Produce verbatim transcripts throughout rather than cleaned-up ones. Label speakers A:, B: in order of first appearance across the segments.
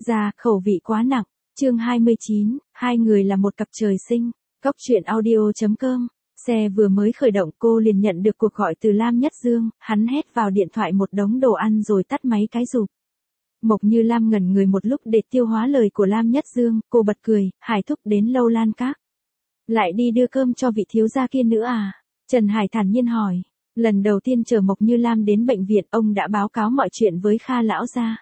A: Ra, khẩu vị quá nặng. Chương hai mươi chín, hai người là một cặp trời sinh. Góc truyện audio chấm com. Xe vừa mới khởi động cô liền nhận được cuộc gọi từ Lam Nhất Dương, hắn hét vào điện thoại một đống đồ ăn rồi tắt máy cái rụp. Mộc Như Lam ngẩn người một lúc để tiêu hóa lời của Lam Nhất Dương, cô bật cười, Hải thúc đến Lâu Lan Các. Lại đi đưa cơm cho vị thiếu gia kia nữa à? Trần Hải thản nhiên hỏi. Lần đầu tiên chờ Mộc Như Lam đến bệnh viện, ông đã báo cáo mọi chuyện với Kha lão gia.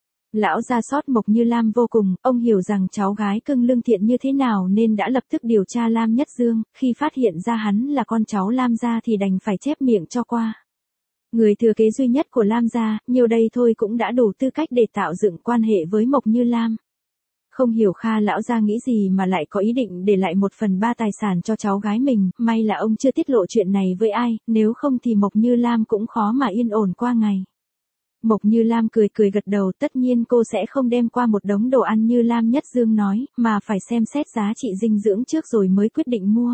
A: Lão gia xót Mộc Như Lam vô cùng, ông hiểu rằng cháu gái cưng lương thiện như thế nào nên đã lập tức điều tra Lam Nhất Dương, khi phát hiện ra hắn là con cháu Lam gia thì đành phải chép miệng cho qua. Người thừa kế duy nhất của Lam gia, nhiều đây thôi cũng đã đủ tư cách để tạo dựng quan hệ với Mộc Như Lam. Không hiểu Kha lão gia nghĩ gì mà lại có ý định để lại một phần ba tài sản cho cháu gái mình, may là ông chưa tiết lộ chuyện này với ai, nếu không thì Mộc Như Lam cũng khó mà yên ổn qua ngày. Mộc Như Lam cười cười gật đầu, tất nhiên cô sẽ không đem qua một đống đồ ăn như Lam Nhất Dương nói, mà phải xem xét giá trị dinh dưỡng trước rồi mới quyết định mua.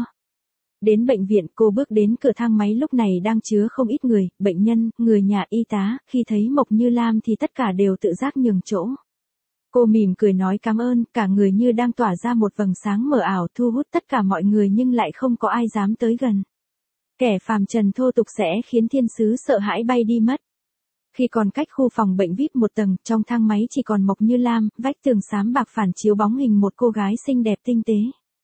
A: Đến bệnh viện, cô bước đến cửa thang máy lúc này đang chứa không ít người, bệnh nhân, người nhà, y tá, khi thấy Mộc Như Lam thì tất cả đều tự giác nhường chỗ. Cô mỉm cười nói cảm ơn, cả người như đang tỏa ra một vầng sáng mờ ảo thu hút tất cả mọi người nhưng lại không có ai dám tới gần. Kẻ phàm trần thô tục sẽ khiến thiên sứ sợ hãi bay đi mất. Khi còn cách khu phòng bệnh vi ai pi một tầng, trong thang máy chỉ còn Mộc Như Lam, vách tường xám bạc phản chiếu bóng hình một cô gái xinh đẹp tinh tế.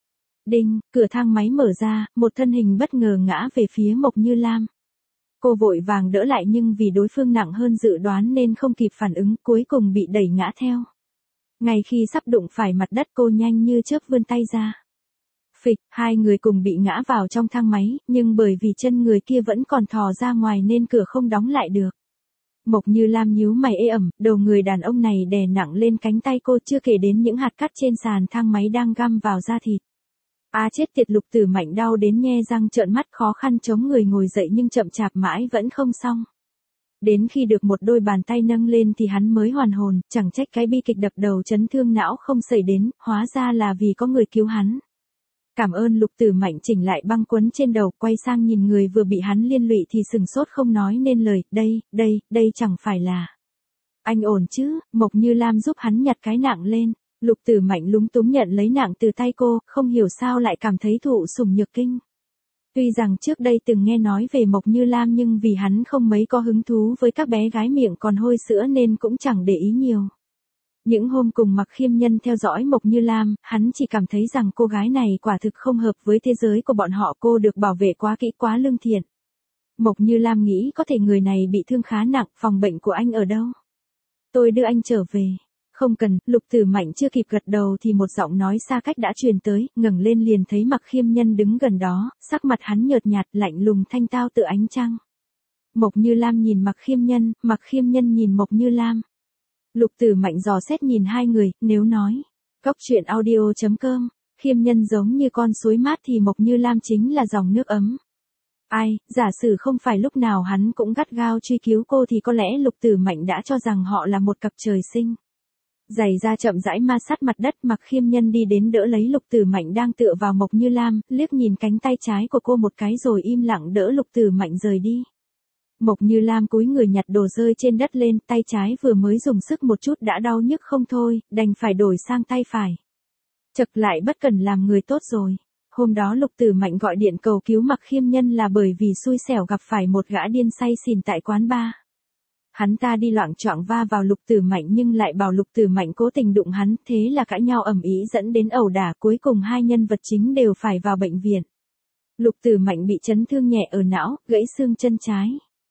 A: Đinh, cửa thang máy mở ra, một thân hình bất ngờ ngã về phía Mộc Như Lam. Cô vội vàng đỡ lại nhưng vì đối phương nặng hơn dự đoán nên không kịp phản ứng, cuối cùng bị đẩy ngã theo. Ngay khi sắp đụng phải mặt đất cô nhanh như chớp vươn tay ra. Phịch, hai người cùng bị ngã vào trong thang máy, nhưng bởi vì chân người kia vẫn còn thò ra ngoài nên cửa không đóng lại được. Mộc Như Lam nhíu mày ê ẩm, đầu người đàn ông này đè nặng lên cánh tay cô, chưa kể đến những hạt cát trên sàn thang máy đang găm vào da thịt. À chết tiệt, Lục Tử Mạnh đau đến nhe răng trợn mắt, khó khăn chống người ngồi dậy nhưng chậm chạp mãi vẫn không xong. Đến khi được một đôi bàn tay nâng lên thì hắn mới hoàn hồn, chẳng trách cái bi kịch đập đầu chấn thương não không xảy đến, hóa ra là vì có người cứu hắn. Cảm ơn. Lục Tử Mạnh chỉnh lại băng quấn trên đầu, quay sang nhìn người vừa bị hắn liên lụy thì sừng sốt không nói nên lời, đây, đây, đây chẳng phải là... Anh ổn chứ? Mộc Như Lam giúp hắn nhặt cái nặng lên. Lục Tử Mạnh lúng túng nhận lấy nặng từ tay cô, không hiểu sao lại cảm thấy thụ sủng nhược kinh. Tuy rằng trước đây từng nghe nói về Mộc Như Lam nhưng vì hắn không mấy có hứng thú với các bé gái miệng còn hôi sữa nên cũng chẳng để ý nhiều. Những hôm cùng Mặc Khiêm Nhân theo dõi Mộc Như Lam, hắn chỉ cảm thấy rằng cô gái này quả thực không hợp với thế giới của bọn họ, cô được bảo vệ quá kỹ, quá lương thiện. Mộc Như Lam nghĩ có thể người này bị thương khá nặng, phòng bệnh của anh ở đâu? Tôi đưa anh trở về. Không cần. Lục Tử Mạnh chưa kịp gật đầu thì một giọng nói xa cách đã truyền tới, ngẩng lên liền thấy Mặc Khiêm Nhân đứng gần đó, sắc mặt hắn nhợt nhạt, lạnh lùng thanh tao tựa ánh trăng. Mộc Như Lam nhìn Mặc Khiêm Nhân, Mặc Khiêm Nhân nhìn Mộc Như Lam. Lục Tử Mạnh dò xét nhìn hai người, nếu nói, góc truyện audio chấm com, Khiêm Nhân giống như con suối mát thì Mộc Như Lam chính là dòng nước ấm. Ai, giả sử không phải lúc nào hắn cũng gắt gao truy cứu cô thì có lẽ Lục Tử Mạnh đã cho rằng họ là một cặp trời sinh. Giày da chậm rãi ma sát mặt đất, Mặc Khiêm Nhân đi đến đỡ lấy Lục Tử Mạnh đang tựa vào Mộc Như Lam, liếc nhìn cánh tay trái của cô một cái rồi im lặng đỡ Lục Tử Mạnh rời đi. Mộc Như Lam cúi người nhặt đồ rơi trên đất lên, tay trái vừa mới dùng sức một chút đã đau nhức không thôi, đành phải đổi sang tay phải. Chật lại bất cần làm người tốt rồi. Hôm đó Lục Tử Mạnh gọi điện cầu cứu Mặc Khiêm Nhân là bởi vì xui xẻo gặp phải một gã điên say xỉn tại quán bar. Hắn ta đi loạng choạng va vào Lục Tử Mạnh nhưng lại bảo Lục Tử Mạnh cố tình đụng hắn, thế là cãi nhau ầm ĩ dẫn đến ẩu đả, cuối cùng hai nhân vật chính đều phải vào bệnh viện. Lục Tử Mạnh bị chấn thương nhẹ ở não, gãy xương chân trái.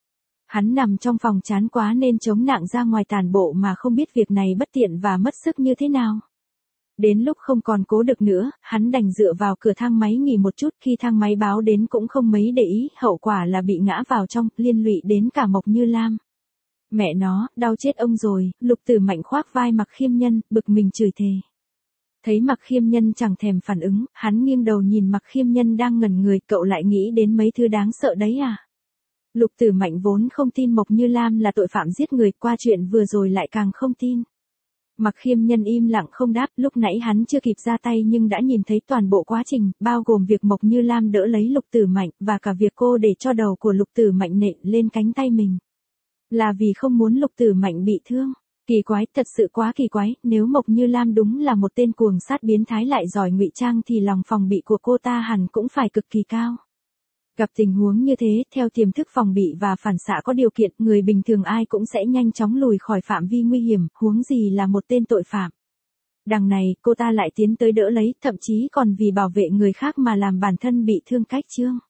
A: Hắn nằm trong phòng chán quá nên chống nặng ra ngoài tàn bộ mà không biết việc này bất tiện và mất sức như thế nào. Đến lúc không còn cố được nữa, hắn đành dựa vào cửa thang máy nghỉ một chút, khi thang máy báo đến cũng không mấy để ý, hậu quả là bị ngã vào trong, liên lụy đến cả Mộc Như Lam. Mẹ nó, đau chết ông rồi. Lục Tử Mạnh khoác vai Mặc Khiêm Nhân, bực mình chửi thề. Thấy Mặc Khiêm Nhân chẳng thèm phản ứng, hắn nghiêng đầu nhìn Mặc Khiêm Nhân đang ngẩn người, cậu lại nghĩ đến mấy thứ đáng sợ đấy à? Lục Tử Mạnh vốn không tin Mộc Như Lam là tội phạm giết người, qua chuyện vừa rồi lại càng không tin. Mặc Khiêm Nhân im lặng không đáp, lúc nãy hắn chưa kịp ra tay nhưng đã nhìn thấy toàn bộ quá trình, bao gồm việc Mộc Như Lam đỡ lấy Lục Tử Mạnh, và cả việc cô để cho đầu của Lục Tử Mạnh nện lên cánh tay mình. Là vì không muốn Lục Tử Mạnh bị thương. Kỳ quái, thật sự quá kỳ quái, nếu Mộc Như Lam đúng là một tên cuồng sát biến thái lại giỏi ngụy trang thì lòng phòng bị của cô ta hẳn cũng phải cực kỳ cao. Gặp tình huống như thế, theo tiềm thức phòng bị và phản xạ có điều kiện, người bình thường ai cũng sẽ nhanh chóng lùi khỏi phạm vi nguy hiểm, huống gì là một tên tội phạm. Đằng này, cô ta lại tiến tới đỡ lấy, thậm chí còn vì bảo vệ người khác mà làm bản thân bị thương cách chương.